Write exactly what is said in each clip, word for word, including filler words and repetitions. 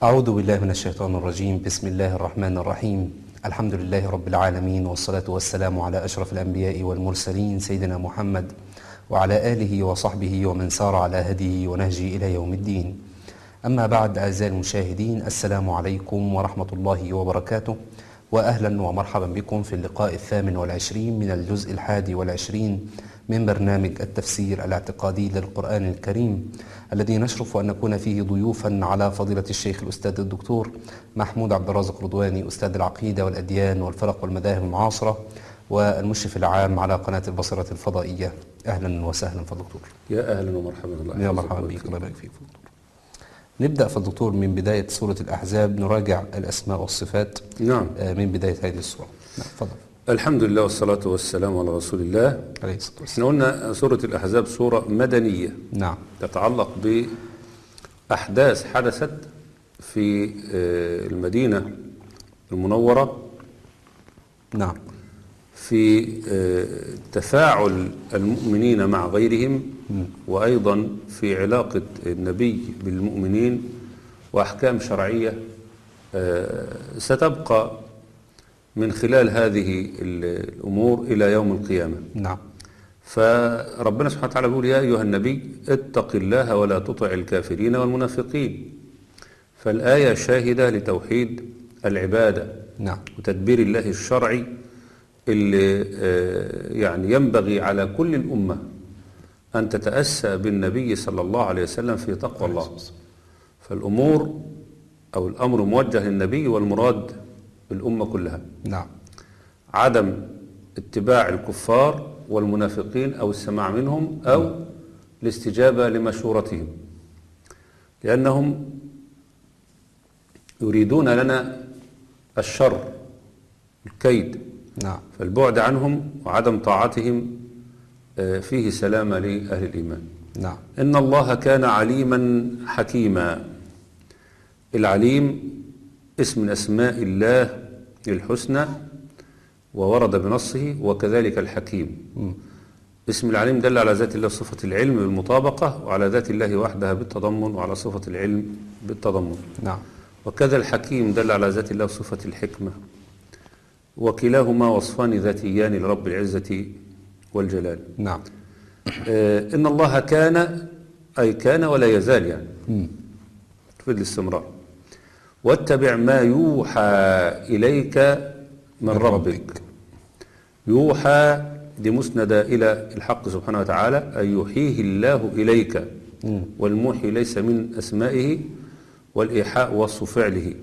أعوذ بالله من الشيطان الرجيم. بسم الله الرحمن الرحيم. الحمد لله رب العالمين، والصلاة والسلام على أشرف الأنبياء والمرسلين سيدنا محمد وعلى آله وصحبه ومن سار على هديه ونهجه إلى يوم الدين. أما بعد، أعزائي المشاهدين، السلام عليكم ورحمة الله وبركاته، وأهلا ومرحبا بكم في اللقاء الثامن والعشرين من الجزء الحادي والعشرين من برنامج التفسير الاعتقادي للقرآن الكريم، الذي نشرف أن نكون فيه ضيوفا على فضيلة الشيخ الأستاذ الدكتور محمود عبد الرازق رضواني، أستاذ العقيدة والأديان والفرق والمذاهب المعاصرة والمشرف العام على قناة البصيرة الفضائية. أهلا وسهلا فالدكتور. يا أهلا ومرحبا. الله يا مرحبا بك. الله يبارك فيك فالدكتور. نبدأ فالدكتور من بداية سورة الأحزاب، نراجع الأسماء والصفات. نعم. من بداية هذه السورة. نعم، تفضل. الحمد لله والصلاة والسلام على رسول الله عليه الصلاة والسلام. احنا قلنا سورة الأحزاب سورة مدنية. نعم. تتعلق بأحداث حدثت في المدينة المنورة. نعم. في تفاعل المؤمنين مع غيرهم، وأيضا في علاقة النبي بالمؤمنين، وأحكام شرعية ستبقى من خلال هذه الأمور إلى يوم القيامة. نعم. فربنا سبحانه وتعالى يقول: يا أيها النبي اتق الله ولا تطع الكافرين والمنافقين. فالآية شاهدة لتوحيد العبادة. نعم. وتدبير الله الشرعي اللي يعني ينبغي على كل الأمة أن تتأسى بالنبي صلى الله عليه وسلم في تقوى الله. فالأمور أو الأمر موجه للنبي، والمراد الأمة كلها. نعم. عدم اتباع الكفار والمنافقين أو السماع منهم أو الاستجابة لمشورتهم، لأنهم يريدون لنا الشر، الكيد. نعم. فالبعد عنهم وعدم طاعتهم فيه سلامة لأهل الإيمان. نعم. إن الله كان عليما حكيما. العليم اسم من أسماء الله الحسنى، وورد بنصه، وكذلك الحكيم. م. اسم العليم دل على ذات الله صفة العلم بالمطابقة، وعلى ذات الله وحدها بالتضمن، وعلى صفة العلم بالتضمن. نعم. وكذا الحكيم دل على ذات الله صفة الحكمة، وكلاهما وصفان ذاتيان لرب العزة والجلال. نعم. آه إن الله كان، أي كان ولا يزال، يعني م. تفيد الاستمرار. واتبع ما يوحى إليك من ربك. يوحى دي مسندة إلى الحق سبحانه وتعالى، أي يوحيه الله إليك. م. والموحي ليس من أسمائه، والإيحاء وصف فعله.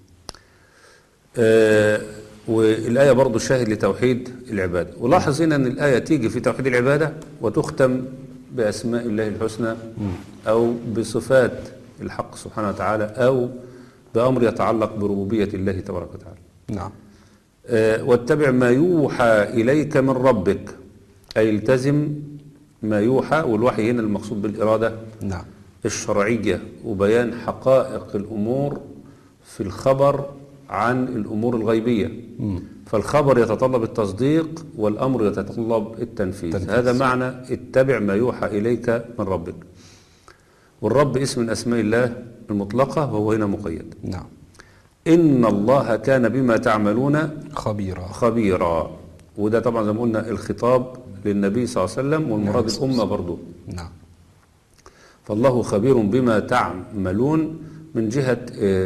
آه والآية برضو شاهد لتوحيد العبادة. ولاحظ هنا أن الآية تيجي في توحيد العبادة وتختم بأسماء الله الحسنى، أو بصفات الحق سبحانه وتعالى، أو بأمر يتعلق بربوبية الله تبارك وتعالى. نعم. آه واتبع ما يوحى إليك من ربك، أي التزم ما يوحى. والوحي هنا المقصود بالإرادة نعم. الشرعية، وبيان حقائق الأمور في الخبر عن الأمور الغيبية. م. فالخبر يتطلب التصديق، والأمر يتطلب التنفيذ. تنفيذ. هذا معنى اتبع ما يوحى إليك من ربك. والرب اسم من أسماء الله المطلقة، وهو هنا مقيد. نعم. إن الله كان بما تعملون خبيرا. خبيرا. وده طبعا زي ما قلنا الخطاب للنبي صلى الله عليه وسلم، والمراد نعم. الأمة برضو. نعم. فالله خبير بما تعملون من جهة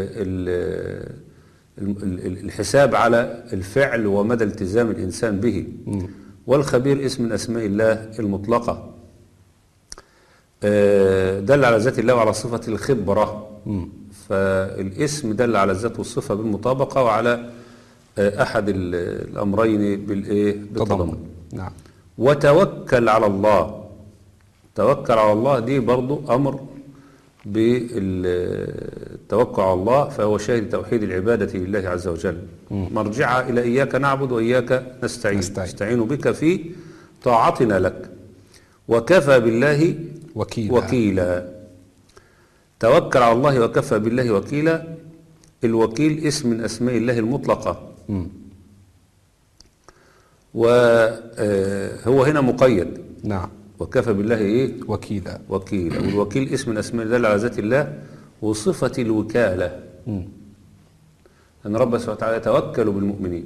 الحساب على الفعل ومدى التزام الإنسان به. م. والخبير اسم من أسماء الله المطلقة، دل على ذات الله وعلى صفة الخبرة. م. فالاسم دل على الذات والصفة بالمطابقة، وعلى أحد الأمرين بالتضمن. نعم. وتوكل على الله. توكل على الله دي برضو أمر بالتوكل على الله، فهو شاهد توحيد العبادة لله عز وجل. مرجعها إلى إياك نعبد وإياك نستعين. نستعين. نستعين بك في طاعتنا لك، وكفى بالله وكيلا. وكيلا. توكل على الله وكفى بالله وكيلا. الوكيل اسم من أسماء الله المطلقة. م. وهو هنا مقيد. نعم. وكفى بالله إيه؟ وكيلا. وكيلا. والوكيل اسم من أسماء الله على ذات الله، وصفة الوكالة أن رب سبحانه وتعالى يتوكل بالمؤمنين.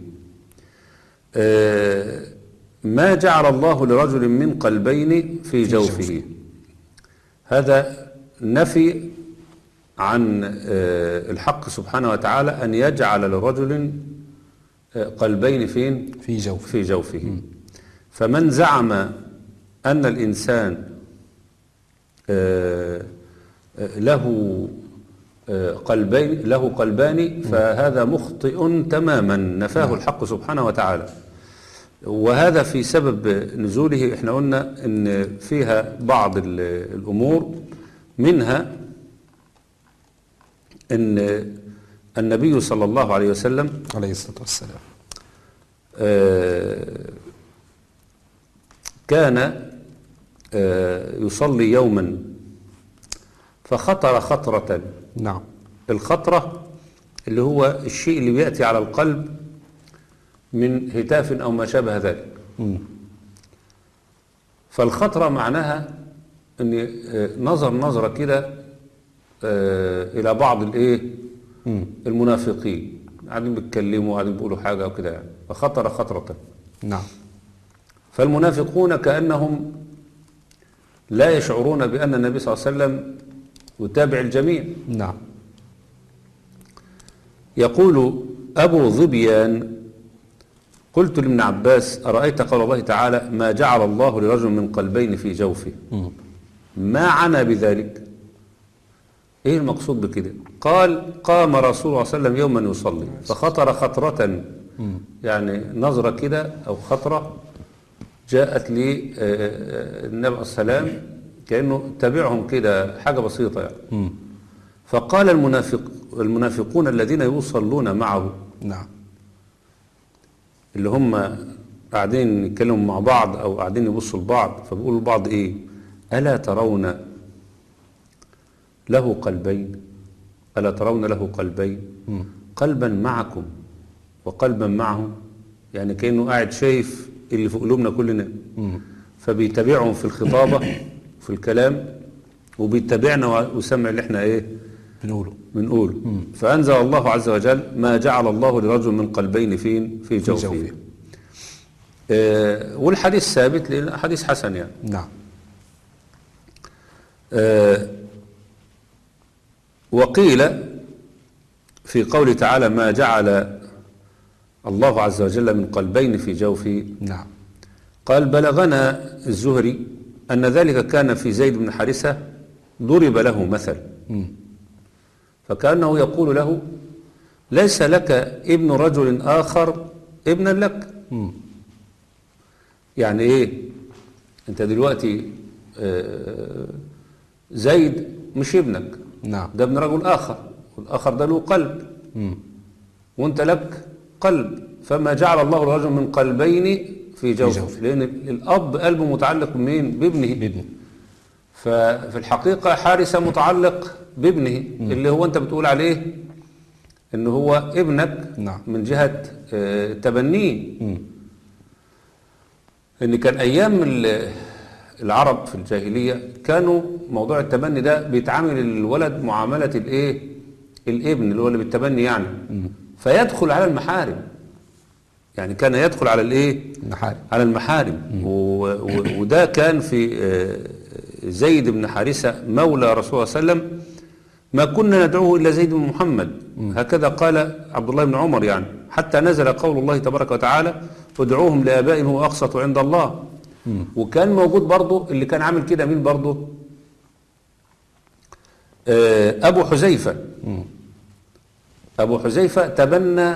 آه ما جعل الله لرجل من قلبين في جوفه، هذا نفي عن آه الحق سبحانه وتعالى أن يجعل لرجل آه قلبين فين في جوفه, في جوفه. فمن زعم أن الإنسان آه آه له آه قلبين له قلبان فهذا مخطئ تماما، نفاه نعم. الحق سبحانه وتعالى. وهذا في سبب نزوله احنا قلنا ان فيها بعض الامور، منها ان النبي صلى الله عليه وسلم عليه الصلاة والسلام كان يصلي يوما فخطر خطرة. نعم. الخطرة اللي هو الشيء اللي بيأتي على القلب من هتاف أو ما شابه ذلك. م. فالخطرة معناها أن نظر نظرة كده إلى بعض الإيه المنافقين قاعدين بيتكلموا قاعدين بيقولوا حاجة وكده يعني، فخطر خطرة. نعم. فالمنافقون كأنهم لا يشعرون بأن النبي صلى الله عليه وسلم يتابع الجميع. نعم. يقول أبو ظبيان قلت لابن عباس أرأيت قول الله تعالى ما جعل الله لرجل من قلبين في جوفه، ما عنا بذلك؟ ايه المقصود بكده؟ قال قام رسول الله صلى الله عليه وسلم يوما يصلي فخطر خطرة، يعني نظرة كده أو خطرة جاءت لي النبي السلام كأنه تبعهم كده حاجة بسيطة يعني. فقال المنافق المنافقون الذين يصلون معه، نعم، اللي هم قاعدين يتكلموا مع بعض أو قاعدين يبصوا لبعض، فبيقولوا لبعض إيه؟ ألا ترون له قلبين؟ ألا ترون له قلبين؟ م. قلبا معكم وقلبا معهم، يعني كأنه قاعد شايف اللي في قلوبنا كلنا. م. فبيتابعهم في الخطابة في الكلام، وبيتابعنا وسمع اللي احنا ايه بنقوله بنقوله. فأنزل الله عز وجل ما جعل الله لرجل من قلبين فين في جوفه, في جوفه. آه والحديث ثابت لأن حديث حسن يعني. نعم. آه وقيل في قوله تعالى ما جعل الله عز وجل من قلبين في جوفه. نعم. قال بلغنا الزهري أن ذلك كان في زيد بن حارثة ضرب له مثل. م. فكأنه يقول له ليس لك ابن رجل آخر ابنا لك. م. يعني ايه؟ انت دلوقتي زيد مش ابنك. نعم. ده ابن رجل آخر، والآخر ده له قلب. م. وانت لك قلب، فما جعل الله لرجل من قلبين في جوفه، لأن الأب قلبه متعلق بمين؟ بابنه. بابنه. ففي الحقيقة حارثة متعلق بابنه. م. اللي هو أنت بتقول عليه إن هو ابنك. نعم. من جهة تبنيه. إن كان أيام العرب في الجاهلية كانوا موضوع التبني ده بيتعامل الولد معاملة الإيه؟ الابن اللي هو اللي بالتبني يعني. م. فيدخل على المحارم، يعني كان يدخل على الايه؟ المحارم. على المحارم. وده كان في زيد بن حارثة مولى رسول الله صلى الله عليه وسلم، ما كنا ندعوه إلا زيد بن محمد. م. هكذا قال عبد الله بن عمر يعني، حتى نزل قول الله تبارك وتعالى ادعوهم لآبائهم هو أقسط عند الله. م. وكان موجود برضه اللي كان عامل كده مين برضه؟ أبو حذيفة. م. أبو حذيفة تبنى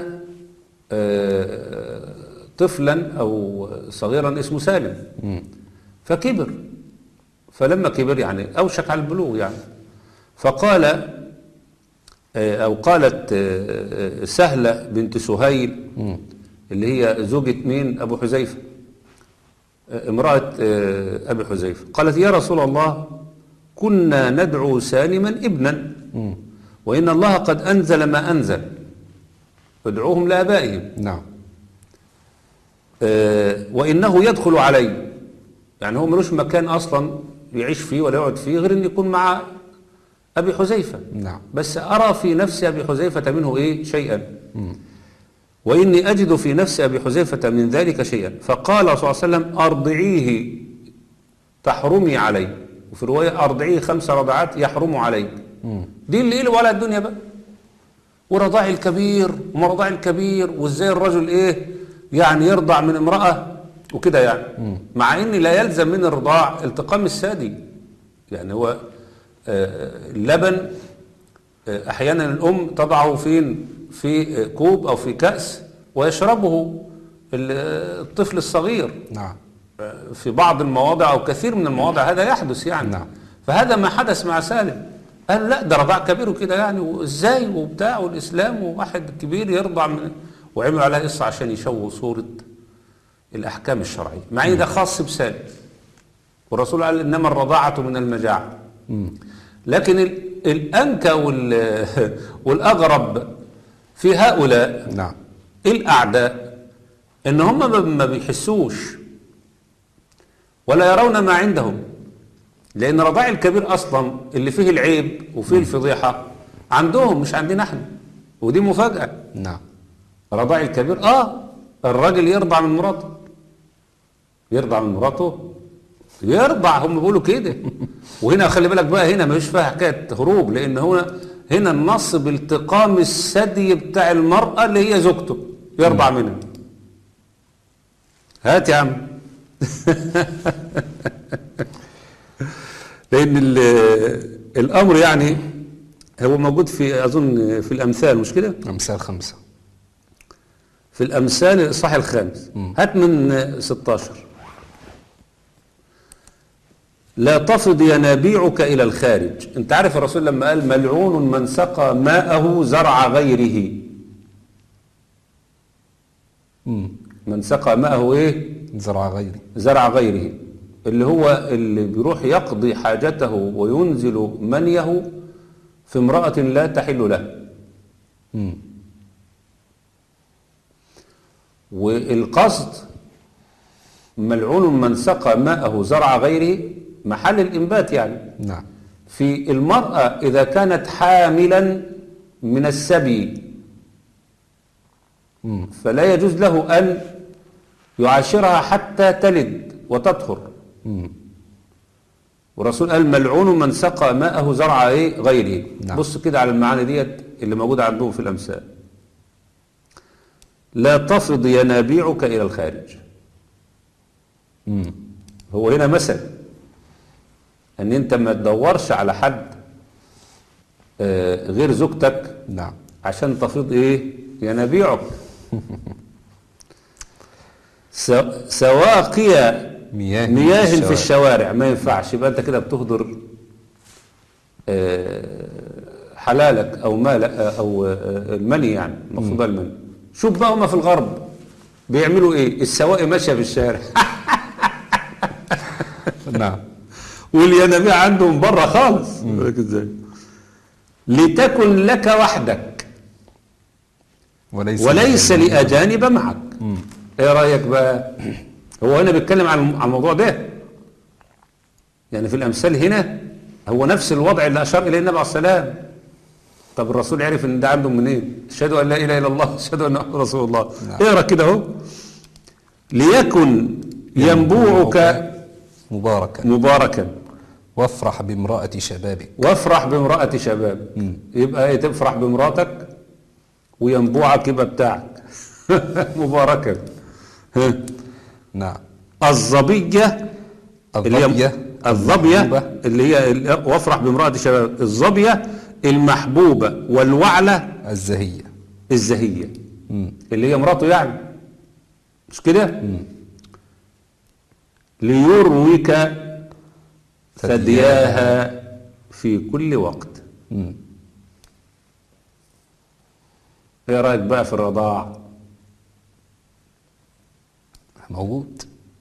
طفلا أو صغيرا اسمه سالم. م. فكبر، فلما كبر يعني أوشك على البلوغ يعني، فقال أو قالت سهلة بنت سهيل م. اللي هي زوجة مين؟ أبو حذيفة، امرأة أبي حذيفة، قالت يا رسول الله كنا ندعو سالما ابنا م. وإن الله قد أنزل ما أنزل ادعوهم لآبائهم. نعم. آه وإنه يدخل علي، يعني هو ملوش مكان أصلا يعيش فيه ولا يقعد فيه غير أن يكون مع أبي حذيفة. نعم. بس أرى في نفس أبي حذيفة منه إيه شيئا، وإني أجد في نفس أبي حذيفة من ذلك شيئا، فقال صلى الله عليه وسلم أرضعيه تحرمي عليه، وفي رواية أرضعيه خمس رضعات يحرم عليك. دي اللي إيه ولا الدنيا بقى، ورضاع الكبير وما رضاع الكبير، وإزاي الرجل إيه يعني يرضع من امرأة وكده يعني. مم. مع إن لا يلزم من الرضاع التقام الثدي، يعني هو آه اللبن آه أحيانا الأم تضعه فين في آه كوب أو في كأس ويشربه الطفل الصغير. نعم. في بعض المواضع أو كثير من المواضع هذا يحدث يعني. نعم. فهذا ما حدث مع سالم، قال لا ده رضاع كبير وكده يعني، وازاي وبتاع والإسلام وواحد كبير يرضع من، وعملوا عليها قصة عشان يشوهوا صورة الأحكام الشرعية، مع إن ده خاص بسالم، والرسول قال إنما الرضاعة من المجاعة. لكن الأنكى والأغرب في هؤلاء نعم الأعداء إن هم ما بيحسوش ولا يرون ما عندهم، لأن رضاع الكبير أصلا اللي فيه العيب وفيه الفضيحة عندهم مش عندنا احنا، ودي مفاجأة. نعم. رضاع الكبير آه الراجل يرضع من مراته، يرضع من مراته يرضع، هم بيقولوا كده. وهنا خلي بالك بقى، هنا مش فيها حكاية هروب، لأن هنا هنا النص بالتقام الثدي بتاع المرأة اللي هي زوجته يرضع منها. هات يا عم. لأن الأمر يعني هو موجود في أظن في الأمثال، مش كده؟ أمثال خمسة. في الأمثال الإصحاح الخامس. م. هات من ستاشر. لا تفض ينابيعك إلى الخارج. أنت عارف الرسول لما قال ملعون من سقى ماءه زرع غيره. م. من سقى ماءه إيه؟ زرع غيره. زرع غيره اللي هو اللي بيروح يقضي حاجته وينزل منيه في امرأة لا تحل له. م. والقصد ملعون من سقى ماءه زرع غيره محل الإنبات يعني. نعم. في المرأة إذا كانت حاملا من السبي م. فلا يجوز له أن يعاشرها حتى تلد وتطهر. م. والرسول قال ملعون من سقى ماءه زرع ايه غيره. نعم. بص كده على المعاني ديت اللي موجودة عندهم في الأمثال. لا تفض ينابيعك إلى الخارج. م. هو هنا مثل ان انت ما تدورش على حد آه غير زوجتك. نعم. عشان تفيض ايه ينابيعك. سواقي مياه, مياه في, في الشوارع ما ينفعش. يبقى انت كده بتهدر آه حلالك او مالك او آه المني يعني المفروض المني. شوف بقى هما في الغرب بيعملوا ايه؟ السواقي ماشيه في الشارع. نعم. والينابيع عندهم بره خالص. ازاي؟ لتكن لك وحدك وليس, وليس لأجانب معك. مم. ايه رأيك بقى؟ هو هنا بيتكلم عن الموضوع ده يعني. في الأمثال هنا هو نفس الوضع اللي أشار إليه النبي عليه السلام. طب الرسول عرف ان ده عندهم منين؟ اشهدوا ان لا اله الا الله اشهدوا ان محمد رسول الله. نعم. اقرا كده اهو. ليكن ينبوعك مباركا مباركا وافرح بامرأة شبابك. وافرح بامرأة شبابك. يبقى ايه؟ تفرح بامرأتك وينبوعك يبقى بتاعك. مباركا. نعم. الظبية الظبية الظبية اللي هي وافرح بامرأة شبابك. الظبية المحبوبة والوعلة الزهية الزهية مم. اللي هي مراته يعني، مش كده؟ ليرويك ثدياها في كل وقت. مم. ايه رايك بقى في الرضاع؟ موجود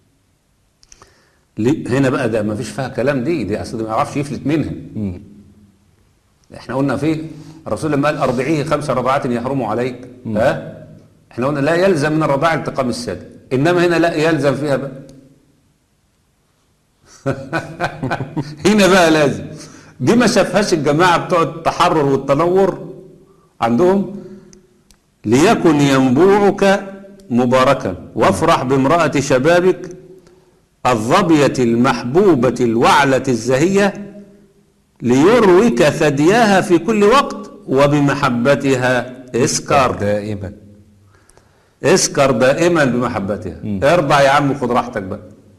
هنا بقى ده ما فيش فيها كلام. دي دي اصل ما يعرفش يفلت منها. مم. احنا قلنا فيه الرسول لما قال ارضعيه خمس رضعات يحرموا عليك. مم. ها احنا قلنا لا يلزم من الرضاع التقام الثدي، انما هنا لا يلزم فيها بقى. هنا بقى لازم دي ما شافهاش الجماعة بتوع التحرر والتنور عندهم. ليكن ينبوعك مباركا وافرح بامرأة شبابك الظبية المحبوبة الوعلة الزهية ليروك ثدياها في كل وقت وبمحبتها اسكر دائما. اسكر دائما بمحبتها. مم. ارضع يا عم خد راحتك بقى.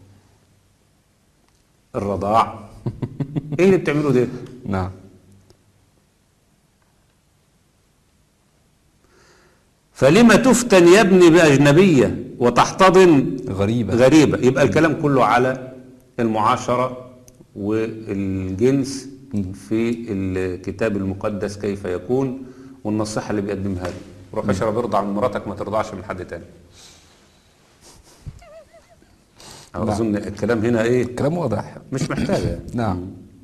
الرضاع ايه اللي بتعمله ده؟ نعم. فلما تفتن يا ابني بأجنبية وتحتضن غريبة. غريبة. يبقى الكلام كله على المعاشرة والجنس في الكتاب المقدس كيف يكون، والنصيحة اللي بيقدمها له. روح اشرب ارضع من مراتك، ما ترضعش من حد تاني. أظن الكلام هنا ايه؟ كلام واضح. مش محتاجة. نعم.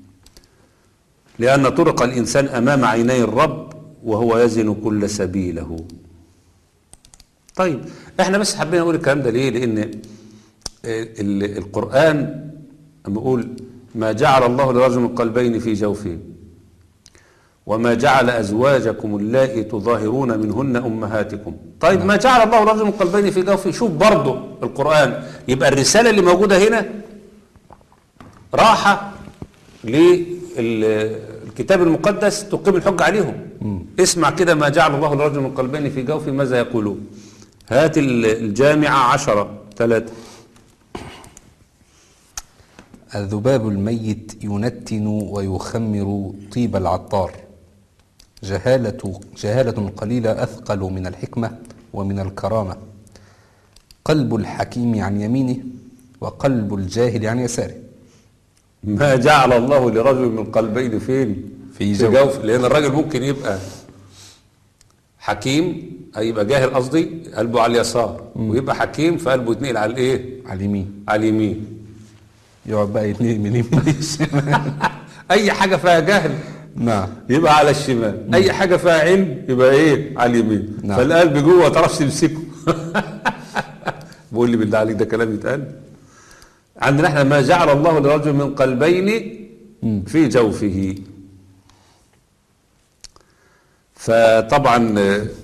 لأن طرق الإنسان أمام عيني الرب وهو يزن كل سبيله. طيب احنا بس حابين نقول الكلام ده ليه؟ لأن القرآن لما يقول ما جعل الله لرجل من قلبين في جوفه وما جعل أزواجكم اللائي تظاهرون منهن أمهاتكم. طيب نعم. ما جعل الله لرجل من قلبين في جوفه. شوف برضه القرآن، يبقى الرسالة اللي موجودة هنا راحة للكتاب المقدس تقيم الحج عليهم. م. اسمع كده ما جعل الله لرجل من قلبين في جوفه ماذا يقولون. هات الجامعة عشرة ثلاثة. الذباب الميت ينتن ويخمر طيب العطار. جهالة, جهالة قليلة أثقل من الحكمة ومن الكرامة. قلب الحكيم عن يمينه وقلب الجاهل عن يساره. ما جعل الله لرجل من قلبين فين؟ في جوف. جوف. لأن الراجل ممكن يبقى حكيم أي يبقى جاهل قصدي قلبه على اليسار، م. ويبقى حكيم فقلبه يتنقل على الايه؟ على اليمين. على اليمين. يقعد بقى يتنقل من اليمين للشمال. أي حاجة فيها جهل نعم يبقى على الشمال. م. أي حاجة فيها علم يبقى إيه؟ على اليمين. نعم. فالقلب جوه ما تعرفش تمسكه. بقول لي بالله عليك ده كلام يتقال؟ عندنا احنا ما جعل الله لرجل من قلبين في جوفه. فطبعا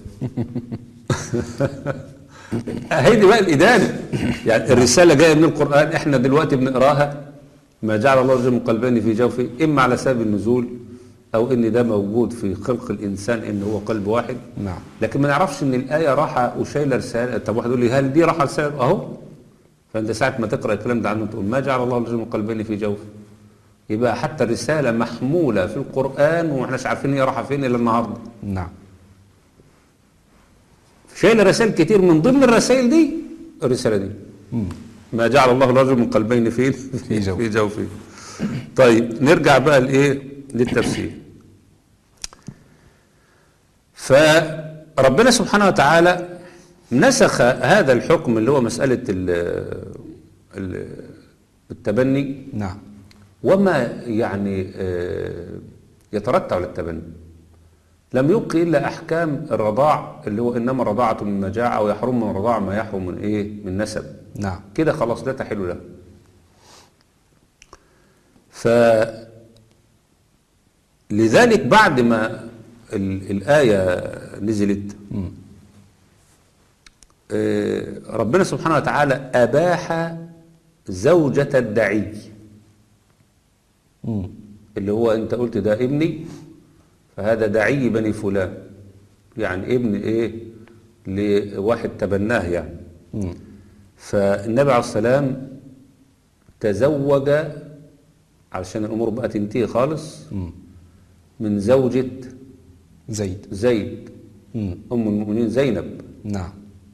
هيدي بقى الإدانة. يعني الرسالة جاية من القرآن احنا دلوقتي بنقراها ما جعل الله لرجل من قلبين في جوفه، إما على سبب النزول أو إن ده موجود في خلق الإنسان إن هو قلب واحد. نعم. لكن ما نعرفش إن الآية راحة وشايلة رسالة. طب واحد يقول لي هل دي راحة رسالة؟ أهو. فأنت ساعة ما تقرأ الكلام ده عنه تقول ما جعل الله لرجل من قلبين في جوفه. يبقى حتى الرسالة محمولة في القرآن وما احناش عارفين هي راحة فين إلا النهاردة. نعم. شايل رسائل كتير، من ضمن الرسائل دي الرسالة دي. مم. ما جعل الله لرجل من قلبين فين؟ في جوفه. في جوفه. طيب نرجع بقى لإيه؟ للتفسير. فربنا سبحانه وتعالى نسخ هذا الحكم اللي هو مسألة التبني. نعم. وما يعني يترتب على التبني. لم يبقي إلا أحكام الرضاع اللي هو إنما الرضاعة من مجاعة ويحرم من الرضاعة ما يحرم من إيه؟ من نسب. نعم. كده خلاص لا تحل له. فلذلك بعد ما الآية نزلت ربنا سبحانه وتعالى أباح زوجة الدعي. مم. اللي هو انت قلت ده ابني فهذا دعي بني فلان، يعني ابن ايه لواحد تبناه يعني. مم. فالنبي عليه السلام تزوج علشان الامور بقى تنتهي خالص. مم. من زوجة زيد زيد مم. ام المؤمنين زينب. نعم.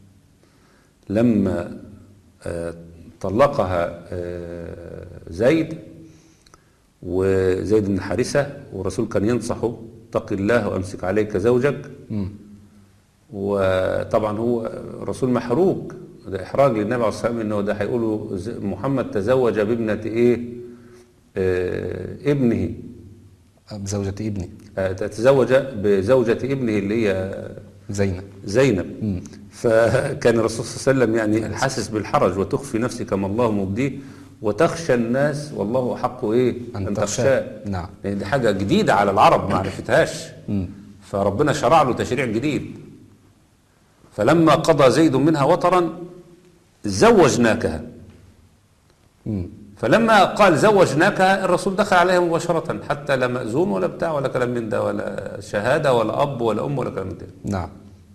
لما آه طلقها آه زيد وزيد بن حارثة والرسول كان ينصحه اتق الله وامسك عليك زوجك. م. وطبعا هو الرسول محروق، ده احراج للنبي عليه الصلاه والسلام انه ده هيقولوا محمد تزوج بابنة ايه آه ابنه بزوجة ابنه آه تزوج بزوجة ابنه اللي هي زينب زينب. م. فكان الرسول صلى الله عليه وسلم يعني حاسس بالحرج وتخفي نفسك ما الله مبديه وتخشى الناس والله حق ايه أن ان تخشاه. تخشاه. نعم. لان دي حاجه جديده على العرب ما عرفتهاش، فربنا شرع له تشريع جديد. فلما قضى زيد منها وطرا زوجناكها. مم. فلما قال زوجناكها الرسول دخل عليها مباشرة، حتى لا مأذون ولا بتاع ولا كلام من ده، ولا شهادة ولا أب ولا أم ولا كلام من ده. نعم.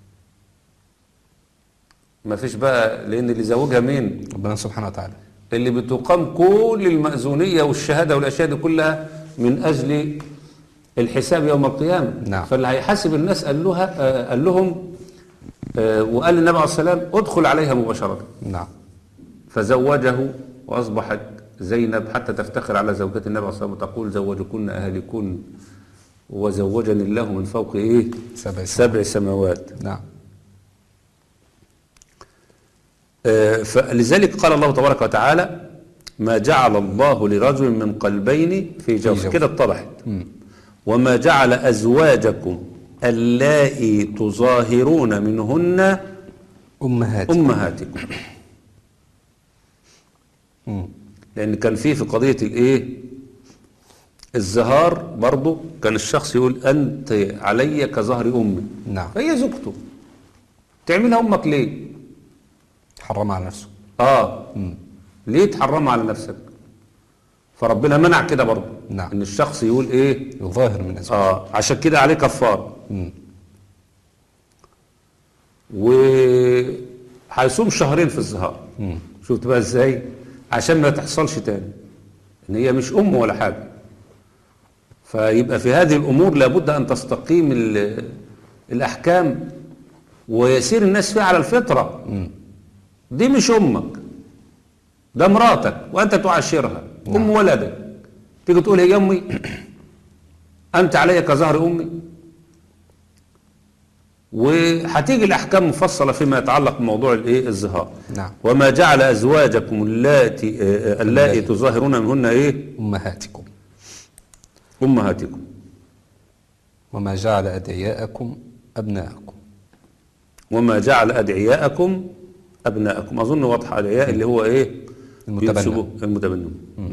ما فيش بقى، لأن اللي زوجها مين؟ ربنا سبحانه وتعالى. اللي بتقام كل المأذونية والشهادة والأشياء دي كلها من أجل الحساب يوم القيامة. نعم. فاللي هيحاسب الناس قال لها آه قال لهم آه وقال للنبي عليه الصلاة والسلام ادخل عليها مباشرة. نعم. فزوجه وأصبحت زينب حتى تفتخر على زوجات النبي عليه الصلاة والسلام وتقول زوجكن أهلكن وزوجني الله من فوق إيه؟ سبع سبع سماوات. نعم. آه فلذلك قال الله تبارك وتعالى ما جعل الله لرجل من قلبين في جوف، كده اتضحت. وما جعل أزواجكم اللائي تظاهرون منهن أمهاتكم. أمهاتكم. لأن كان فيه في قضية الإيه الزهار برضو كان الشخص يقول أنت علي كظهر أمي. نعم. فهي زوجته تعملها أمك ليه؟ حرم على نفسه. آه مم. ليه تحرمها على نفسك؟ فربنا منع كده برضو. نعم. إن الشخص يقول إيه يظاهر من أزواجه. آه عشان كده عليه كفار. مم. وهيصوم شهرين في الزهار. مم. شفت بقى إزاي؟ عشان ما تحصلش تاني ان هي مش ام ولا حاجة. فيبقى في هذه الامور لابد ان تستقيم الاحكام ويسير الناس فيها على الفطرة. مم. دي مش امك، ده مراتك وانت تعاشرها. نعم. ام ولدك تيجي تقول هي امي انت علي كظهر امي. وهتيجي الاحكام مفصله فيما يتعلق بموضوع الايه الزهار. نعم. وما جعل ازواجكم اللاتي اللائي تظاهرون منهن ايه أمهاتكم. امهاتكم. وما جعل أدعياءكم أبناءكم. وما جعل ادعياءكم ابناءكم. اظن واضحه. ادعياء اللي هو ايه المتبنى. المتبنون.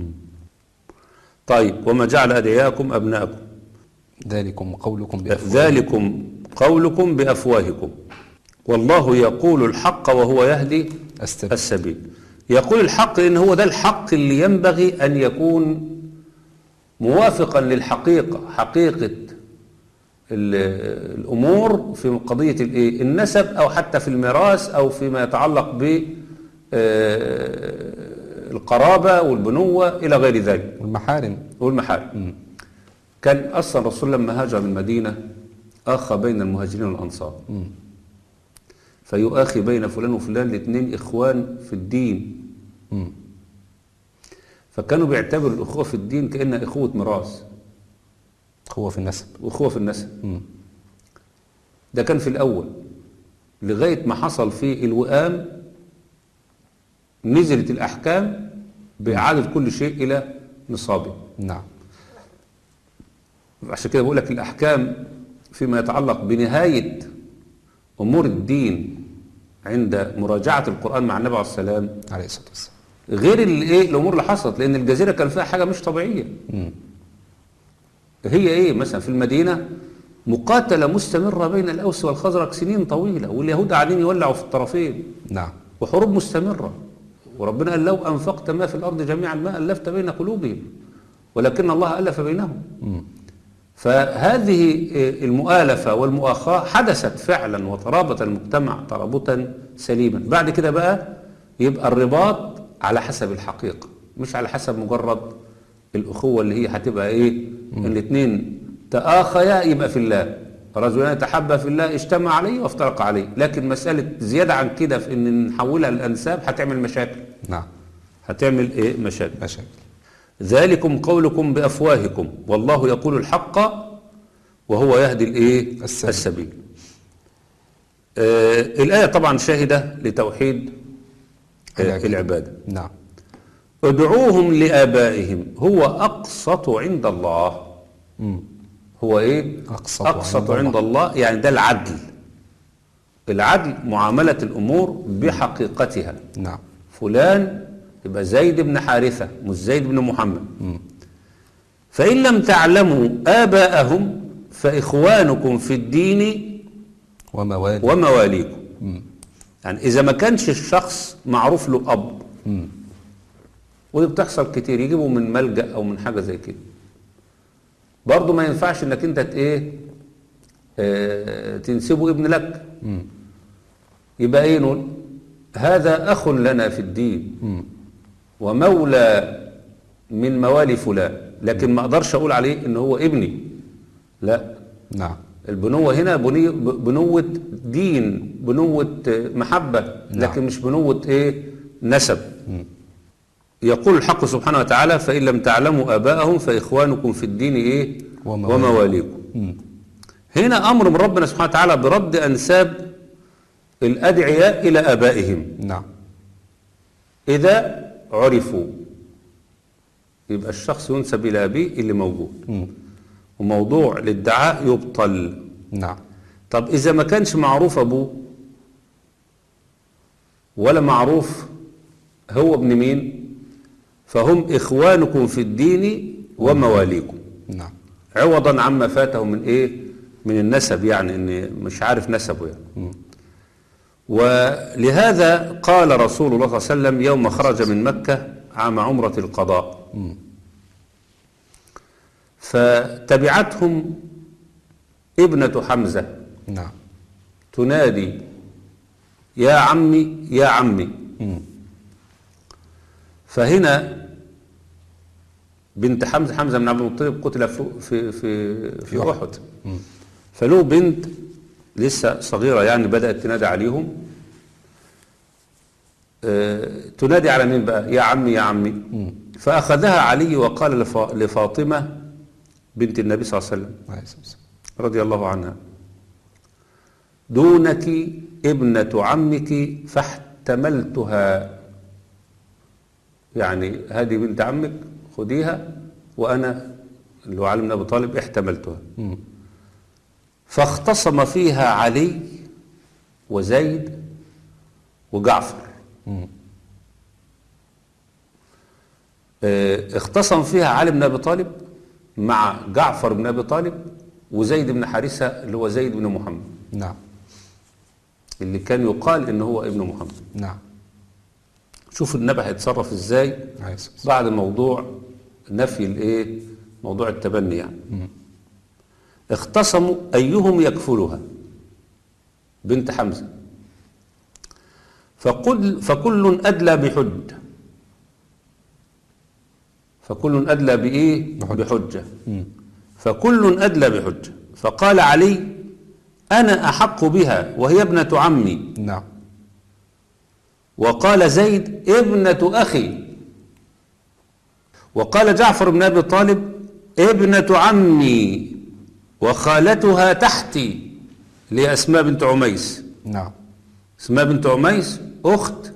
طيب وما جعل ادعياءكم ابناءكم ذلكم قولكم بأفواهكم. ذلكم قولكم بأفواهكم والله يقول الحق وهو يهدي السبيل. السبيل. يقول الحق لأن هو ده الحق اللي ينبغي أن يكون موافقا للحقيقة، حقيقة الأمور في قضية النسب أو حتى في الميراث أو فيما يتعلق بالقرابة والبنوة إلى غير ذلك والمحارم. والمحارم. كان أصلا الرسول لما هاجر من المدينة أخى بين المهاجرين والأنصار. مم. فيؤاخي بين فلان وفلان الاثنين إخوان في الدين. مم. فكانوا بيعتبروا الأخوة في الدين كأنها إخوة ميراث. أخوة في النسب. وأخوة في النسب. مم. ده كان في الأول لغاية ما حصل في الوئام نزلت الأحكام بإعادة كل شيء إلى نصابه. نعم. عشان كده بقول لك الأحكام فيما يتعلق بنهاية أمور الدين عند مراجعة القرآن مع النبي عليه السلام عليه الصلاة والسلام غير الايه الأمور اللي حصلت. لأن الجزيرة كان فيها حاجة مش طبيعية. مم. هي إيه مثلا في المدينة مقاتلة مستمرة بين الأوس والخزرج سنين طويلة واليهود قاعدين يولعوا في الطرفين. نعم. وحروب مستمرة. وربنا قال لو أنفقت ما في الأرض جميعا ما ألفت بين قلوبهم ولكن الله ألف بينهم. مم. فهذه المؤالفة والمؤاخاة حدثت فعلا وترابط المجتمع ترابطا سليما. بعد كده بقى يبقى الرباط على حسب الحقيقة مش على حسب مجرد الأخوة اللي هي هتبقى إيه الاثنين تآخيا يبقى في الله. رجلان تحبا في الله اجتمع عليه وافترق عليه. لكن مسألة زيادة عن كده في إن نحولها للأنساب هتعمل مشاكل. نعم. هتعمل إيه مشاكل. مشاكل. ذلكم قولكم بأفواهكم والله يقول الحق وهو يهدي الايه السبيل, السبيل. آه الآية طبعا شاهدة لتوحيد آه العبادة. نعم. ادعوهم لآبائهم هو أقسط عند الله. مم. هو ايه أقسط, أقسط عند, عند الله. الله يعني ده العدل. العدل معاملة الأمور بحقيقتها. نعم. فلان يبقى زيد بن حارثة مش زيد بن محمد. فإن لم تعلموا آباءهم فإخوانكم في الدين وموالي ومواليكم. يعني إذا ما كانش الشخص معروف له أب، مم. ودي بتحصل كتير، يجيبوا من ملجأ أو من حاجة زي كده، برضه ما ينفعش إنك أنت إيه اه تنسبه ابن لك. مم. يبقى إيه نقول هذا أخ لنا في الدين مم. ومولى من موالي فلان، لكن ما أقدرش أقول عليه إن هو ابني. لا، نعم. البنوة هنا بني بنوة دين، بنوة محبة، لكن نعم. مش بنوة إيه نسب. مم. يقول الحق سبحانه وتعالى فإن لم تعلموا آباءهم فإخوانكم في الدين إيه ومواليكم. ومواليكم. مم. هنا أمر من ربنا سبحانه وتعالى برد أنساب الأدعياء إلى آبائهم نعم. إذا عرفوا، يبقى الشخص ينسب إلى أبيه اللي موجود، مم. وموضوع الادعاء يبطل. نعم. طب إذا ما كانش معروف أبوه ولا معروف هو ابن مين، فهم إخوانكم في الدين ومواليكم. نعم. عوضا عما فاته من إيه من النسب، يعني إن مش عارف نسبه يعني. مم. ولهذا قال رسول الله صلى الله عليه وسلم يوم خرج من مكة عام عمرة القضاء، مم. فتبعتهم ابنة حمزة نعم. تنادي يا عمي يا عمي. مم. فهنا بنت حمزة حمزة بن عبد المطلب قتل في في في, في أحد. مم. فله بنت لسه صغيرة يعني بدأت تنادي عليهم، آه تنادي على مين بقى؟ يا عمي يا عمي. مم. فأخذها علي وقال لفا لفاطمة بنت النبي صلى الله عليه وسلم عليه الصلاة والسلام. رضي الله عنها دونك ابنة عمك فاحتملتها، يعني هذه بنت عمك خديها وأنا اللي هو علي بن أبي طالب احتملتها. مم. فاختصم فيها علي وزيد وجعفر. مم. اه اختصم فيها علي بن أبي طالب مع جعفر بن أبي طالب وزيد بن حارثة اللي هو زيد بن محمد. نعم. اللي كان يقال إنه هو ابن محمد. نعم. شوف النبي هيتصرف ازاي عليه الصلاة والسلام. بعد موضوع نفي الايه موضوع التبني يعني. مم. اختصموا ايهم يكفلها بنت حمزة، فقل فكل ادلى بحجة، فكل ادلى بايه بحجة. بحجة. مم. فكل ادلى بحجة. فقال علي انا احق بها وهي ابنة عمي. نعم. وقال زيد ابنة أخي. وقال جعفر بن أبي طالب ابنة عمي وخالتها تحتي لأسماء بنت عميس. نعم. أسماء بنت عميس أخت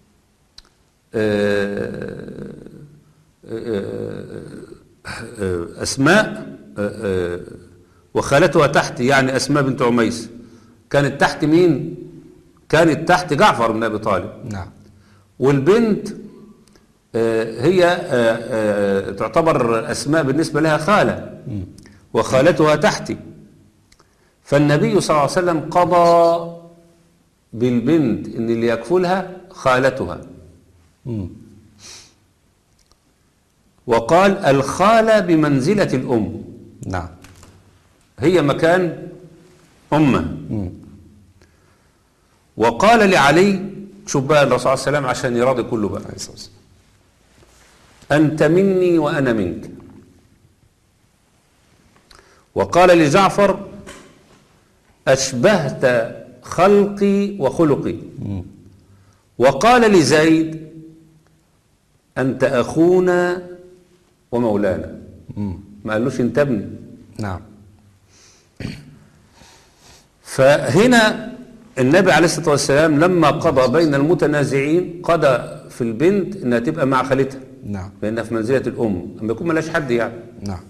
آه، آه، آه، أسماء آه، آه، وخالتها تحتي، يعني أسماء بنت عميس كانت تحت مين؟ كانت تحت جعفر بن أبي طالب. نعم. والبنت آه، هي آه، آه، تعتبر أسماء بالنسبة لها خالة، مم. وخالتها تحتي. فالنبي صلى الله عليه وسلم قضى بالبنت إن اللي يكفلها خالتها، مم. وقال الخالة بمنزلة الأم، نعم. هي مكان أمه. مم. وقال لعلي، شوف بقى الرسول صلى الله عليه وسلم عشان يراضي كله بقى، عليه الصلاة والسلام. أنت مني وأنا منك. وقال لجعفر أشبهت خلقي وخلقي. مم. وقال لزيد أنت أخونا ومولانا. مم. ما قالوش انت ابني. نعم. فهنا النبي عليه الصلاة والسلام لما قضى بين المتنازعين قضى في البنت انها تبقى مع خالتها، نعم. لانها في منزلة الام اما يكون ملاش حد يعني. نعم.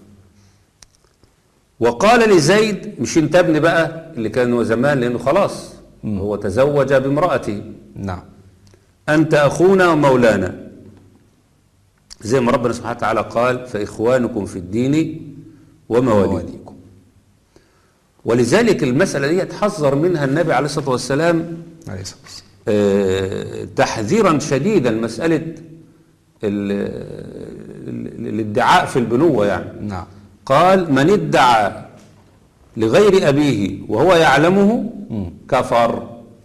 وقال لزيد مش انت ابني بقى اللي كان هو زمان، لانه خلاص مم. هو تزوج بامرأته، نعم. انت اخونا ومولانا. زي ما ربنا سبحانه وتعالى قال فإخوانكم في الدين ومواليكم. ولذلك المسألة دي تحذر منها النبي عليه الصلاة والسلام عليه الصلاة والسلام آه تحذيرا شديدا، مسألة الادعاء في البنوة يعني. نعم. قال من ادعى لغير أبيه وهو يعلمه م. كفر.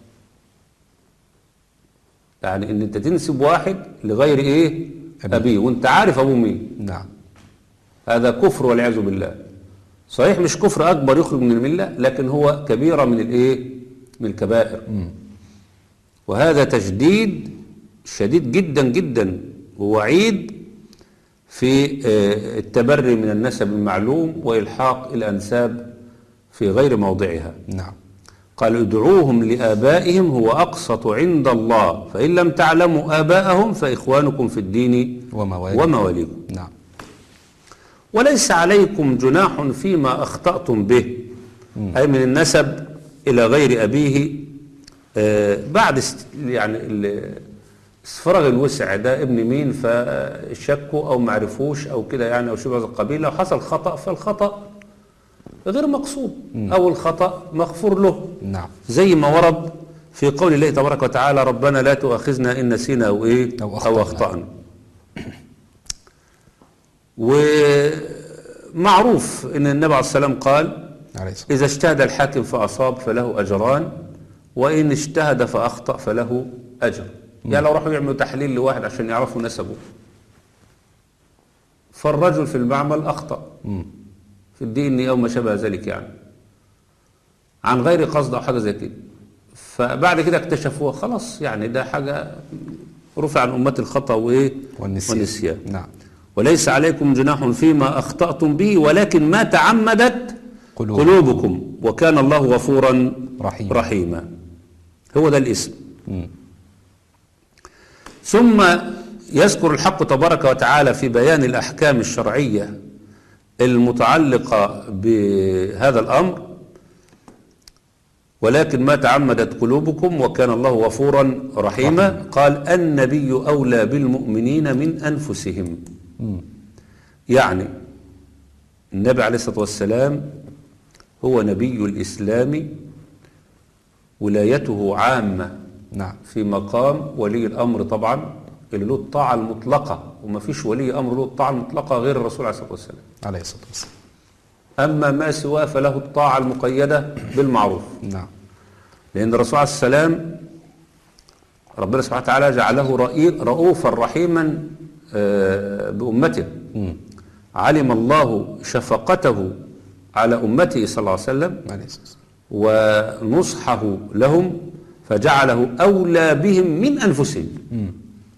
يعني ان انت تنسب واحد لغير ايه أبيه, أبيه وانت عارف ابوه مين. نعم. هذا كفر والعياذ بالله. صحيح مش كفر اكبر يخرج من المله، لكن هو كبيره من الايه من الكبائر. م. وهذا تشديد شديد جدا جدا ووعيد في التبري من النسب المعلوم والحاق الانساب في غير موضعها. نعم. قال ادعوهم لآبائهم هو أقسط عند الله فإن لم تعلموا آباءهم فإخوانكم في الدين ومواليكم. ومواليكم. نعم. وليس عليكم جناح فيما أخطأتم به م. أي من النسب إلى غير أبيه آه بعد يعني استفراغ الوسع ده ابن مين فشكوا أو معرفوش أو كده يعني أو شبه القبيل. لو حصل خطأ فالخطأ غير مقصود أو الخطأ مغفور له. نعم. زي ما ورد في قول الله تبارك وتعالى ربنا لا تؤاخذنا إن نسينا أو إيه أو أخطأنا, أو أخطأنا. ومعروف إن النبي عليه السلام قال إذا اجتهد الحاكم فأصاب فله أجران وإن اجتهد فأخطأ فله أجر. م. يعني لو راحوا يعملوا تحليل لواحد عشان يعرفوا نسبه فالرجل في المعمل أخطأ م. في الدي ان ايه او ما شابه ذلك يعني عن غير قصد او حاجه زي كده، فبعد كده اكتشفوها خلاص يعني ده حاجه رفع عن امه الخطا وايه والنسيان. والنسيان. نعم. وليس عليكم جناح فيما اخطاتم به ولكن ما تعمدت قلوبكم, قلوبكم وكان الله غفورا رحيما. رحيما. هو ده الاسم. م. ثم يذكر الحق تبارك وتعالى في بيان الاحكام الشرعيه المتعلقة بهذا الأمر ولكن ما تعمدت قلوبكم وكان الله غفورا رحيما. رحيم. قال النبي أولى بالمؤمنين من أنفسهم. م. يعني النبي عليه الصلاة والسلام هو نبي الإسلام ولايته عامة. نعم. في مقام ولي الأمر طبعا اللي له الطاعة المطلقة وما فيش ولي أمر له الطاعة المطلقة غير الرسول عليه الصلاة والسلام عليه الصلاة والسلام. أما ما سواه فله الطاعة المقيدة بالمعروف. نعم. لأن الرسول عليه السلام ربنا سبحانه وتعالى جعله رؤوفا رحيما بأمته. م. علم الله شفقته على أمته صلى الله عليه وسلم ونصحه لهم فجعله أولى بهم من أنفسهم. م.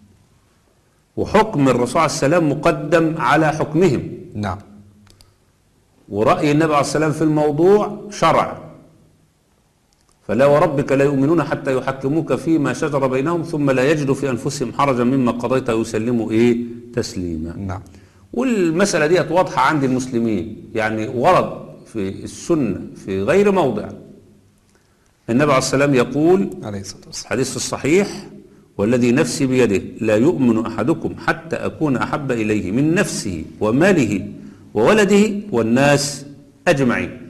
وحكم الرسول عليه السلام مقدم على حكمهم. نعم. ورأي النبي عليه السلام في الموضوع شرع فلا وربك لا يؤمنون حتى يحكموك فيما شجر بينهم ثم لا يجدوا في أنفسهم حرجا مما قضيت ويسلموا إيه تسليما. نعم. والمسألة دي واضحة عند المسلمين يعني ورد في السنة في غير موضع النبي عليه السلام يقول عليه الصلاة والسلام حديث الصحيح والذي نفسي بيده لا يؤمن أحدكم حتى أكون أحب إليه من نفسه وماله وولده والناس أجمعين.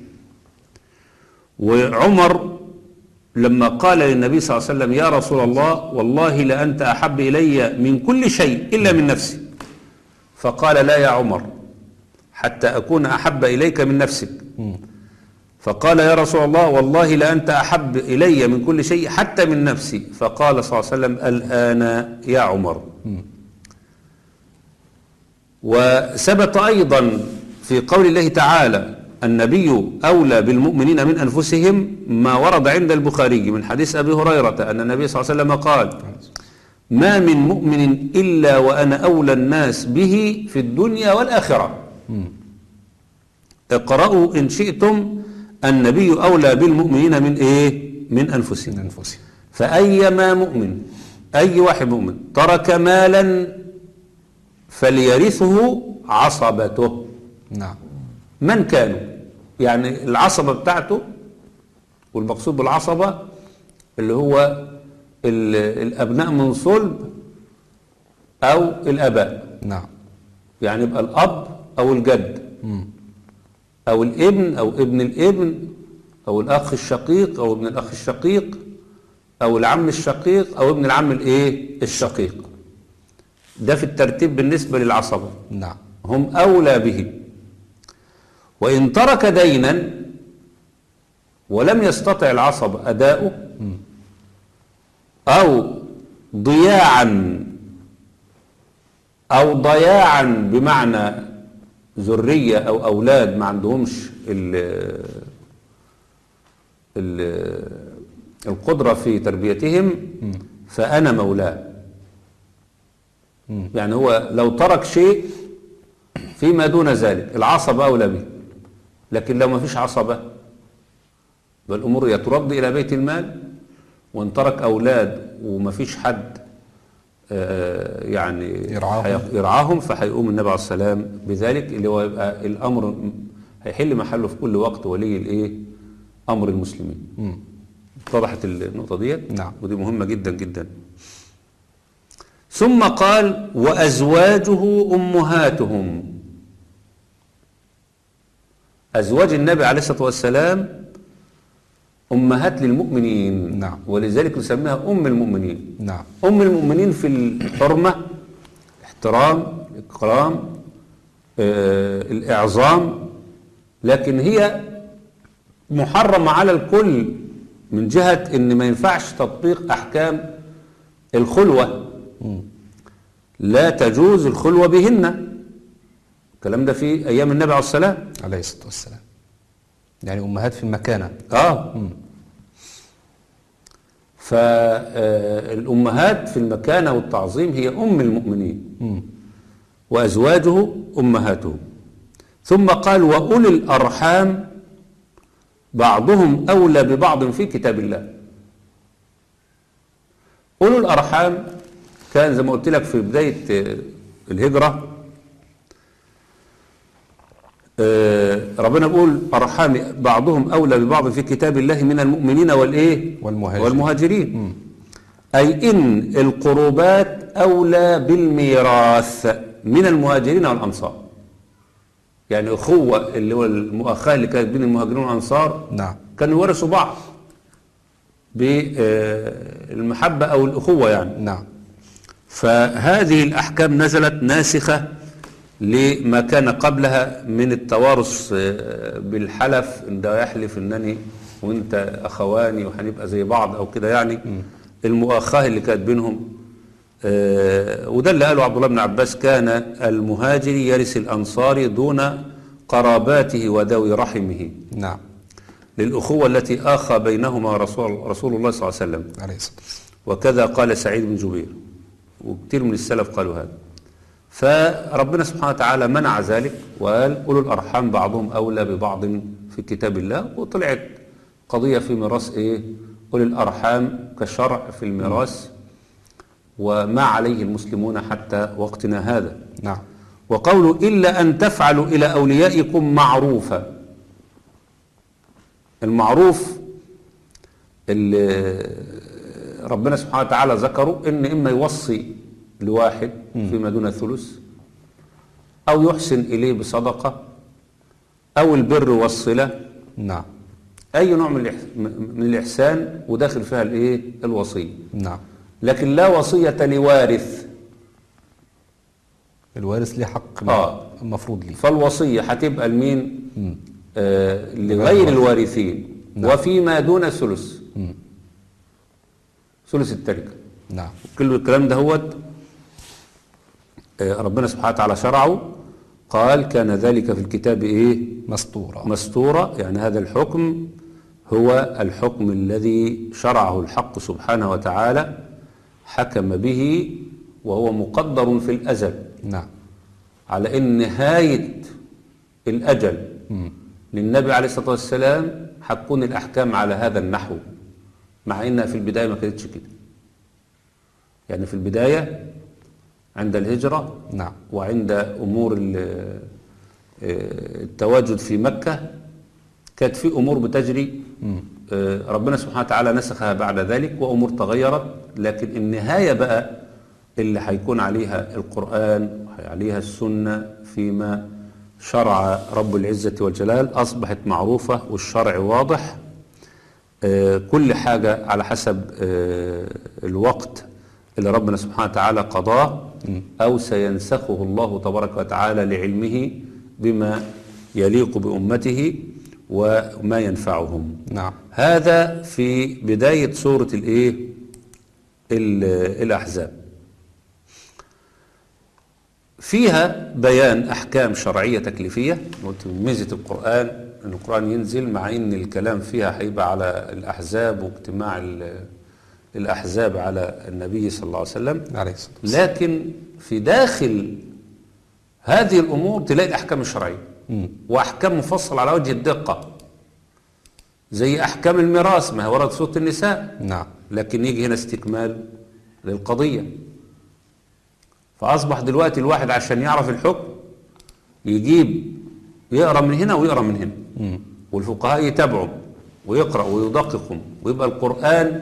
وعمر لما قال للنبي صلى الله عليه وسلم يا رسول الله والله لأنت أحب إلي من كل شيء إلا من نفسي فقال لا يا عمر حتى أكون أحب إليك من نفسك. فقال يا رسول الله والله لأنت أحب إلي من كل شيء حتى من نفسي فقال صلى الله عليه وسلم الآن يا عمر. وثبت أيضا في قول الله تعالى النبي أولى بالمؤمنين من أنفسهم ما ورد عند البخاري من حديث أبي هريرة أن النبي صلى الله عليه وسلم قال ما من مؤمن إلا وأنا أولى الناس به في الدنيا والآخرة. اقرأوا إن شئتم النبي أولى بالمؤمنين من إيه؟ من أنفسهم. من أنفسهم. فأيما مؤمن أي واحد مؤمن ترك مالا فليرثه عصبته. نعم. من كانوا يعني العصبة بتاعته والمقصود بالعصبة اللي هو الأبناء من صلب أو الأباء. نعم. يعني يبقى الأب أو الجد أو الابن أو ابن الابن أو الأخ الشقيق أو ابن الأخ الشقيق أو العم الشقيق أو ابن العم الإيه الشقيق. ده في الترتيب بالنسبة للعصبة. نعم. هم أولى به. وإن ترك دينا ولم يستطع العصب أداؤه أو ضياعا أو ضياعا بمعنى ذرية أو أولاد ما عندهمش ال ال القدرة في تربيتهم فأنا مولاه. يعني هو لو ترك شيء فيما دون ذلك العصبة أولى به، لكن لو ما فيش عصبة والأمور يترد إلى بيت المال، وإن ترك أولاد وما فيش حد يعني يرعاهم, يرعاهم فهيقوم النبي عليه السلام بذلك، اللي هو يبقى الأمر هيحل محله في كل وقت ولي الإيه أمر المسلمين. اتضحت النقطة ديت؟ نعم. ودي مهمة جدا جدا. ثم قال وأزواجه أمهاتهم. أزواج النبي عليه الصلاة والسلام أمهات للمؤمنين. نعم. ولذلك نسميها أم المؤمنين. نعم. أم المؤمنين في الحرمة، الاحترام، الإكرام، آه، الإعظام، لكن هي محرمة على الكل من جهة إن ما ينفعش تطبيق أحكام الخلوة. م. لا تجوز الخلوة بهن. الكلام ده في أيام النبي عليه السلام عليه الصلاة والسلام. يعني أمهات في المكانة. آه م. فالأمهات في المكانة والتعظيم هي أم المؤمنين. م. وأزواجه أمهاته. ثم قال وأولي الأرحام بعضهم أولى ببعض في كتاب الله. أولو الأرحام كان زي ما قلت لك في بداية الهجرة ربنا بيقول أرحام بعضهم أولى ببعض في كتاب الله من المؤمنين والإيه والمهاجرين, والمهاجرين. أي إن القربات أولى بالميراث من المهاجرين والأنصار. يعني أخوة اللي هو المؤاخاة اللي كانت بين المهاجرين والأنصار. نعم. كانوا يورثوا بعض بالمحبة أو الأخوة يعني. نعم. فهذه الأحكام نزلت ناسخة لما كان قبلها من التوارث بالحلف، إن ده يحلف إنني وإنت أخواني وهنبقى زي بعض أو كده يعني. م. المؤاخاة اللي كانت بينهم. وده اللي قاله عبد الله بن عباس كان المهاجري يرث الأنصاري دون قراباته وذوي رحمه. نعم. للأخوة التي آخى بينهما رسول, رسول الله صلى الله عليه وسلم. عليه الصلاة والسلام. وكذا قال سعيد بن جبير وكثير من السلف قالوا هذا. فربنا سبحانه وتعالى منع ذلك وقال أولو الأرحام بعضهم أولى ببعض في كتاب الله. وطلعت قضية في ميراث إيه أولي الأرحام كشرع في الميراث وما عليه المسلمون حتى وقتنا هذا. نعم. وقوله إلا أن تفعلوا إلى أوليائكم معروفا. المعروف اللي ربنا سبحانه وتعالى ذكره إن إما يوصي لواحد فيما دون الثلث أو يحسن إليه بصدقة أو البر والصلة. نعم. أي نوع من الإحسان وداخل فيها الإيه الوصية. نعم. لكن لا وصية لوارث. الوارث ليه حق آه. المفروض ليه. فالوصية هتبقى لمين؟ آه لغير الوارثين. نعم. وفيما دون الثلث ثلث التركة. نعم. كل الكلام ده هو آه ربنا سبحانه وتعالى شرعه. قال كان ذلك في الكتاب إيه مسطورة. مسطورة. يعني هذا الحكم هو الحكم الذي شرعه الحق سبحانه وتعالى، حكم به وهو مقدر في الأزل. نعم. على إن نهاية الأجل م. للنبي عليه الصلاة والسلام هتكون الأحكام على هذا النحو، مع إنها في البداية ما كانتش كده. يعني في البداية عند الهجرة نعم. وعند أمور التواجد في مكة كانت في أمور بتجري م. ربنا سبحانه وتعالى نسخها بعد ذلك وأمور تغيرت. لكن النهاية بقى اللي هيكون عليها القرآن وعليها السنة فيما شرع رب العزة والجلال أصبحت معروفة والشرع واضح. آه كل حاجة على حسب آه الوقت اللي ربنا سبحانه وتعالى قضاه أو سينسخه الله تبارك وتعالى لعلمه بما يليق بأمته وما ينفعهم. نعم. هذا في بداية سورة الإيه؟ الأحزاب. فيها بيان أحكام شرعية تكليفية. ميزة القرآن أن القرآن ينزل مع أن الكلام فيها هيبقى على الأحزاب واجتماع الأحزاب على النبي صلى الله عليه وسلم، لكن في داخل هذه الأمور تلاقي الأحكام الشرعية وأحكام مفصل على وجه الدقة، زي أحكام الميراث ما ورد سورة النساء. نعم. لكن يجي هنا استكمال للقضية. فأصبح دلوقتي الواحد عشان يعرف الحكم يجيب يقرأ من هنا ويقرأ من هنا، م. والفقهاء يتابعوا ويقرأ ويدققهم، ويبقى القرآن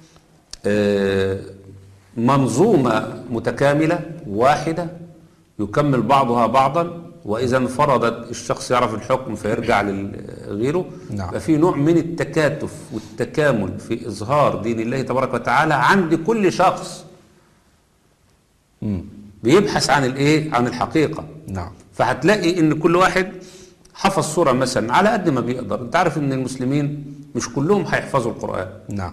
منظومة متكاملة واحدة يكمل بعضها بعضا. وإذا انفردت الشخص يعرف الحكم فيرجع لغيره. نعم. ففي نوع من التكاتف والتكامل في إظهار دين الله تبارك وتعالى عند كل شخص م. بيبحث عن الايه؟ عن الحقيقة. نعم. فهتلاقي ان كل واحد حفظ سورة مثلا على قد ما بيقدر. انت عارف ان المسلمين مش كلهم هيحفظوا القرآن. نعم.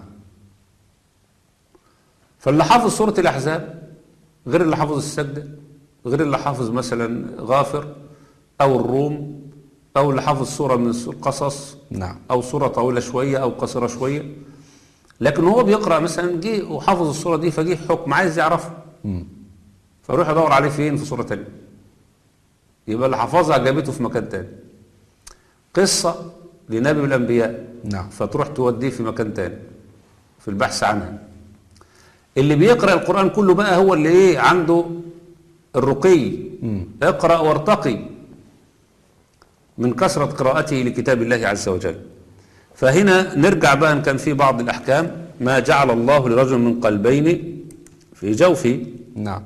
فاللي حافظ سورة الأحزاب غير اللي حافظ السجدة، غير اللي حافظ مثلا غافر أو الروم، أو اللي حافظ سورة من القصص. نعم. أو سورة طويلة شوية أو قصيرة شوية. لكن هو بيقرأ مثلا جه وحافظ السورة دي فجه حكم عايز يعرفه، فروح يدور عليه فين؟ في سورة تانية. يبقى اللي حفظها جابته في مكان تاني. قصة لنبي من الأنبياء، نعم، فتروح توديه في مكان تاني في البحث عنها. اللي بيقرأ القرآن كله بقى هو اللي ايه عنده الرقي، مم. اقرأ وارتقي من كثرة قراءته لكتاب الله عز وجل. فهنا نرجع بقى ان كان في بعض الأحكام. ما جعل الله لرجل من قلبين في جوفه. نعم.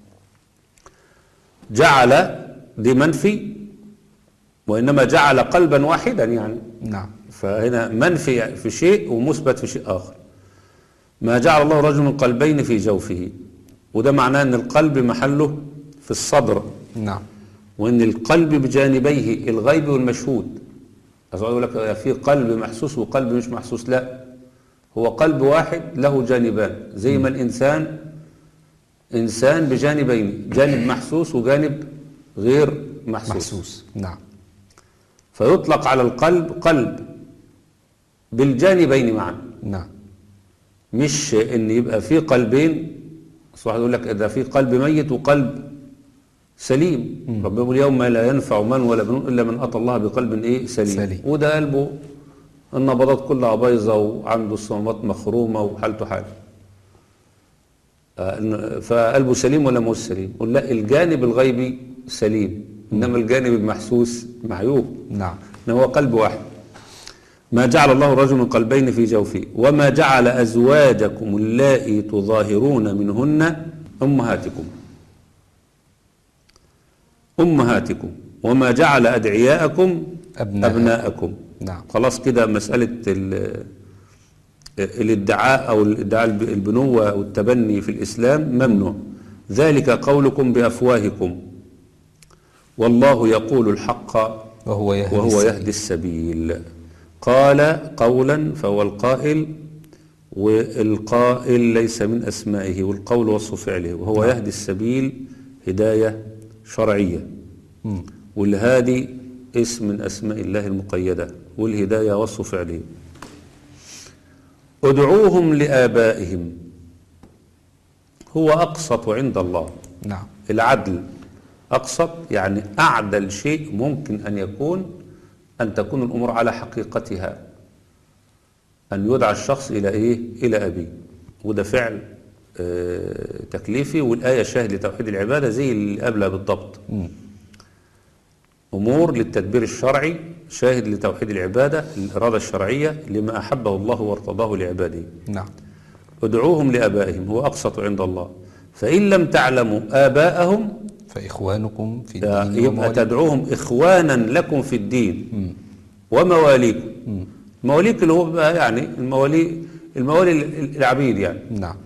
جعل دي منفي، وإنما جعل قلبا واحدا يعني. نعم. فهنا منفي في شيء ومثبت في شيء آخر. ما جعل الله رجل من قلبين في جوفه، وده معناه أن القلب محله في الصدر. نعم. وأن القلب بجانبيه الغيب والمشهود. أقول لك في قلب محسوس وقلب مش محسوس، لا، هو قلب واحد له جانبان، زي ما الإنسان إنسان بجانبين، جانب محسوس وجانب غير محسوس. محسوس. نعم. فيطلق على القلب قلب بالجانبين معا. نعم. مش ان يبقى في قلبين. واحد يقول لك ده في قلب ميت وقلب سليم. ربنا يقول يوم لا ينفع من ولا بنون الا من اتى الله بقلب ايه سليم. سليم. وده قلبه النبضات كلها بايظه وعنده الصمامات مخرومه وحالته حاله. فقلبه سليم ولا مش سليم؟ قل لا، الجانب الغيبي سليم، انما الجانب المحسوس معيوب. نعم. انما هو قلب واحد. ما جعل الله رجل من قلبين في جوفه وما جعل أزواجكم اللائي تظاهرون منهن أمهاتكم أمهاتكم وما جعل أدعياءكم أبناء. أبناءكم. نعم. خلاص كده مسألة الادعاء أو الادعاء البنوة والتبني في الإسلام ممنوع. ذلك قولكم بأفواهكم والله يقول الحق وهو يهدي, وهو السبيل. يهدي السبيل. قال قولا فهو القائل، والقائل ليس من أسمائه، والقول وصف فعله. وهو نعم. يهدي السبيل هداية شرعية. م. والهادي اسم من أسماء الله المقيدة، والهداية وصف فعله. ادعوهم لآبائهم هو أقسط عند الله. نعم. العدل أقسط يعني أعدل شيء ممكن أن يكون أن تكون الأمور على حقيقتها، أن يدعى الشخص إلى إيه؟ إلى أبيه. وده فعل آه تكليفي، والآية شاهد لتوحيد العبادة زي اللي قبلها بالضبط. م. أمور للتدبير الشرعي، شاهد لتوحيد العبادة، الإرادة الشرعية لما أحبه الله وارتضاه لعباده. نعم. ادعوهم لآبائهم هو أقسط عند الله. فإن لم تعلموا آباءهم فإخوانكم في يبقى الدين ومواليكم. تدعوهم إخوانا لكم في الدين ومواليكم. المواليك اللي هو بقى يعني الموالي الموالي العبيد يعني، نعم.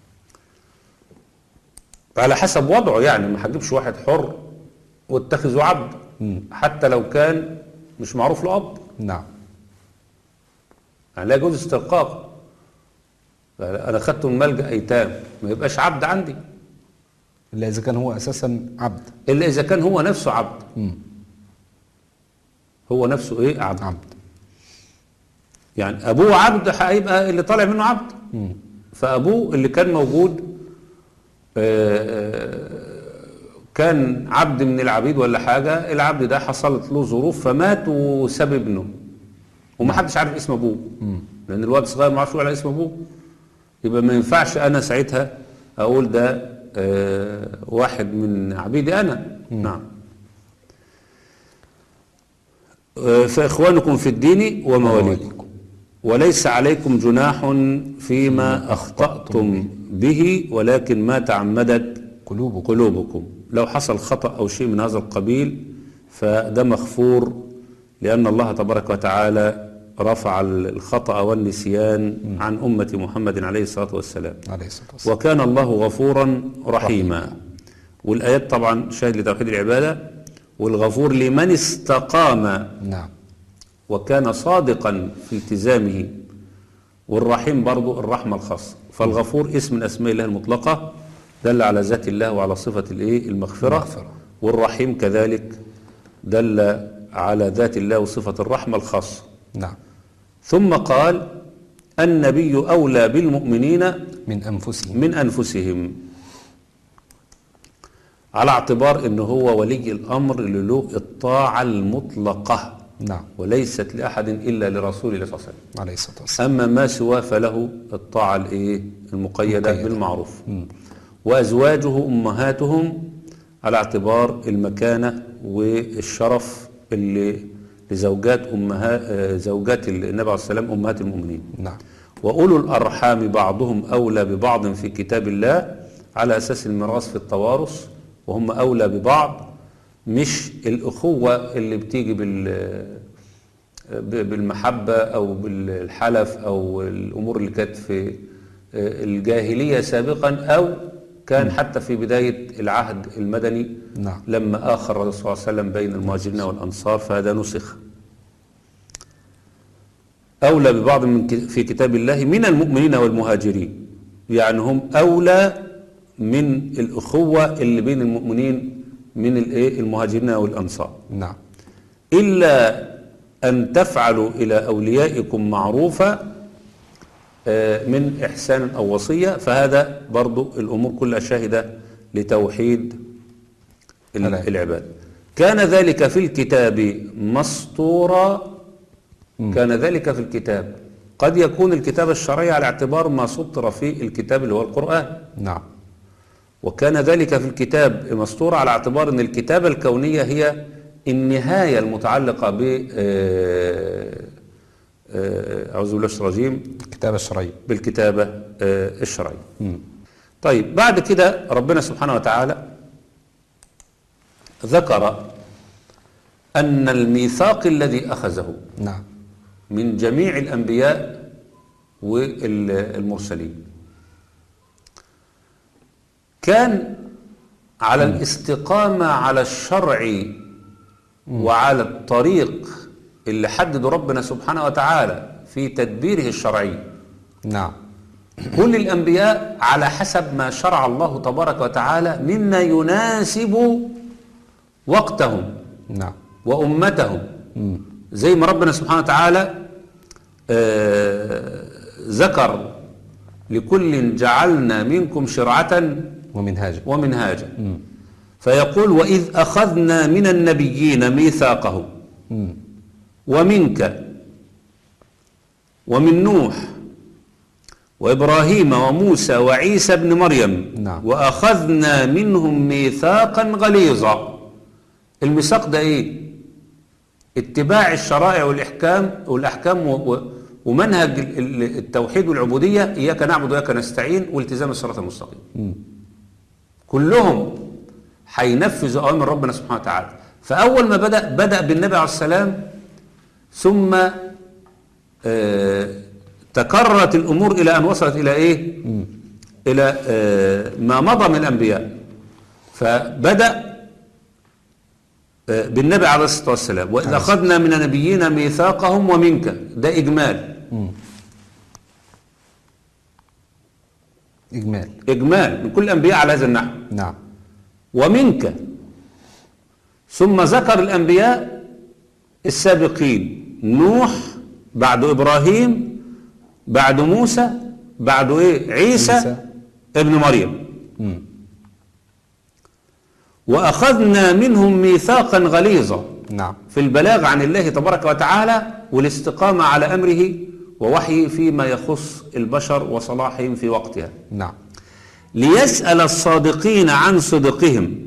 على حسب وضعه يعني، ما هتجيبش واحد حر واتخذه عبد حتى لو كان مش معروف له أب، نعم. يعني لا يجوز استرقاق. أنا خدته من ملجأ أيتام ما يبقاش عبد عندي إلا إذا كان هو أساسا عبد، إلا إذا كان هو نفسه عبد. مم. هو نفسه إيه؟ عبد. عبد. يعني أبوه عبد هيبقى اللي طالع منه عبد. مم. فأبوه اللي كان موجود آه كان عبد من العبيد ولا حاجة، العبد ده حصلت له ظروف فمات وساب ابنه ومحدش عارف اسم أبوه، لأن الواد صغير ما عارفش على اسم أبوه. يبقى ما ينفعش أنا ساعتها أقول ده آه واحد من عبيدي أنا. مم. نعم. آه فإخوانكم في الدين ومواليكم وليس عليكم جناح فيما أخطأتم به ولكن ما تعمدت قلوبكم. قلوبكم. لو حصل خطأ أو شيء من هذا القبيل فده مغفور، لأن الله تبارك وتعالى رفع الخطأ والنسيان عن أمة محمد عليه الصلاة والسلام. عليه الصلاة والسلام. وكان الله غفورا رحيما. والآيات طبعا شاهد لتوحيد العبادة، والغفور لمن استقام، نعم، وكان صادقا في التزامه، والرحيم برضو الرحمة الخاصة. فالغفور اسم من أسماء الله المطلقة دل على ذات الله وعلى صفة الايه المغفرة. المغفرة. والرحيم كذلك دل على ذات الله وصفة الرحمة الخاصة. نعم. ثم قال النبي أولى بالمؤمنين من أنفسهم من أنفسهم، على اعتبار أنه هو ولي الأمر اللي له الطاعة المطلقة. نعم. وليست لأحد إلا لرسول الله صلى الله عليه وسلم عليه الصلاة والسلام. أما ما سواه فله الطاعة الإيه المقيدة مقيدة. بالمعروف. مم. وأزواجه أمهاتهم على اعتبار المكانة والشرف اللي لزوجات أمهات زوجات النبي عليه الصلاة والسلام أمهات المؤمنين. نعم. وأولو الأرحام بعضهم أولى ببعض في كتاب الله على أساس الميراث في التوارث، وهم أولى ببعض، مش الأخوة اللي بتيجي بال بالمحبة أو بالحلف أو الأمور اللي كانت في الجاهلية سابقا، أو كان حتى في بداية العهد المدني. نعم. لما آخر الرسول صلى الله عليه وسلم بين المهاجرين والأنصار فهذا نسخ. أولى ببعض من في كتاب الله من المؤمنين والمهاجرين، يعني هم أولى من الأخوة اللي بين المؤمنين من المهاجرين والأنصار. نعم. إلا أن تفعلوا إلى أوليائكم معروفا من إحسان أو وصية، فهذا برضو الأمور كلها شاهدة لتوحيد العباد. كان ذلك في الكتاب مسطورا. كان ذلك في الكتاب، قد يكون الكتاب الشرعي على اعتبار ما سطر في الكتاب اللي هو القرآن. نعم. وكان ذلك في الكتاب مسطورا على اعتبار أن الكتابة الكونية هي النهاية المتعلقة ب أعوذ بالله الشيطان الرجيم الكتابة الشرعية بالكتابة الشرعية. طيب بعد كده ربنا سبحانه وتعالى ذكر أن الميثاق الذي أخذه نعم من جميع الأنبياء والمرسلين كان على الاستقامة على الشرع وعلى الطريق اللي حدده ربنا سبحانه وتعالى في تدبيره الشرعي. نعم. كل الأنبياء على حسب ما شرع الله تبارك وتعالى مما يناسب وقتهم نعم وأمتهم. مم. زي ما ربنا سبحانه وتعالى آه ذكر لكل جعلنا منكم شرعة ومنهاجا ومنهاجا. فيقول وإذ أخذنا من النبيين ميثاقهم مم. ومنك ومن نوح وإبراهيم وموسى وعيسى ابن مريم. نعم. وأخذنا منهم ميثاقا غليظا. الميثاق ده إيه؟ اتباع الشرائع والإحكام والأحكام ومنهج التوحيد والعبودية، إياك نعبد وإياك نستعين، والتزام الصراط المستقيم. مم. كلهم هينفذوا أوامر ربنا سبحانه وتعالى. فأول ما بدأ بدأ بالنبي عليه السلام، ثم آه تكررت الأمور إلى أن وصلت إلى إيه؟ م. إلى آه ما مضى من الأنبياء. فبدأ آه بالنبي عليه الصلاة والسلام، وإذا أخذنا من النبيين ميثاقهم ومنك، ده إجمال. م. إجمال إجمال من كل الأنبياء على هذا النحو. نعم. ومنك، ثم ذكر الأنبياء السابقين، نوح بعد إبراهيم بعد موسى بعد إيه؟ عيسى, عيسى. ابن مريم. م. وأخذنا منهم ميثاقا غليظا. نعم. في البلاغ عن الله تبارك وتعالى والاستقامة على أمره ووحيه فيما يخص البشر وصلاحهم في وقتها. نعم. ليسأل الصادقين عن صدقهم،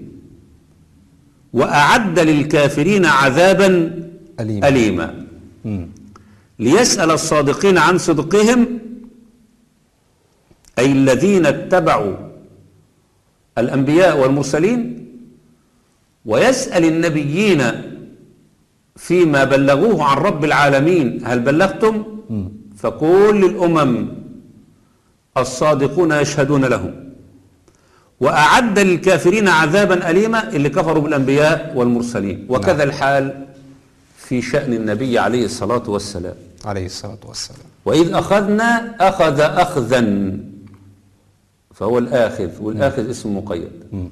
وأعد للكافرين عذابا أليما, أليما. ليسأل الصادقين عن صدقهم، أي الذين اتبعوا الأنبياء والمرسلين، ويسأل النبيين فيما بلغوه عن رب العالمين، هل بلغتم؟ م. فكل الأمم الصادقون يشهدون لهم. وأعد للكافرين عذابا أليما، اللي كفروا بالأنبياء والمرسلين. وكذا نعم. الحال في شأن النبي عليه الصلاة والسلام عليه الصلاة والسلام. وإذ أخذنا أخذ أخذا، فهو الآخذ، والآخذ م. اسم مقيد. م.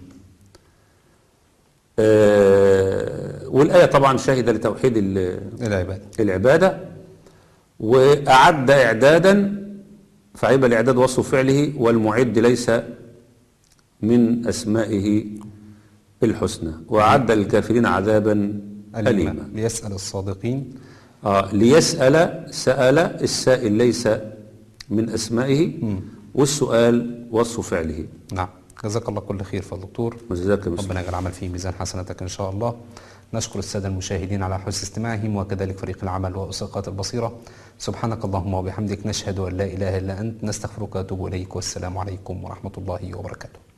آه والآية طبعا شاهدة لتوحيد العبادة العبادة. وأعد إعدادا، فعيب الإعداد وصف فعله، والمعد ليس من أسمائه الحسنى. وأعد للكافرين عذابا أليما, أليما. ليسأل الصادقين. آه ليسأل، سأل، السائل ليس من أسمائه. م. والسؤال وصف فعله. نعم. جزاك الله كل خير فضل دكتور، ربنا يجعل العمل فيه ميزان حسناتك إن شاء الله. نشكر السادة المشاهدين على حسن استماعهم، وكذلك فريق العمل وأسقاط البصيرة. سبحانك اللهم وبحمدك، نشهد أن لا إله إلا أنت، نستغفرك ونتوب إليك، والسلام عليكم ورحمة الله وبركاته.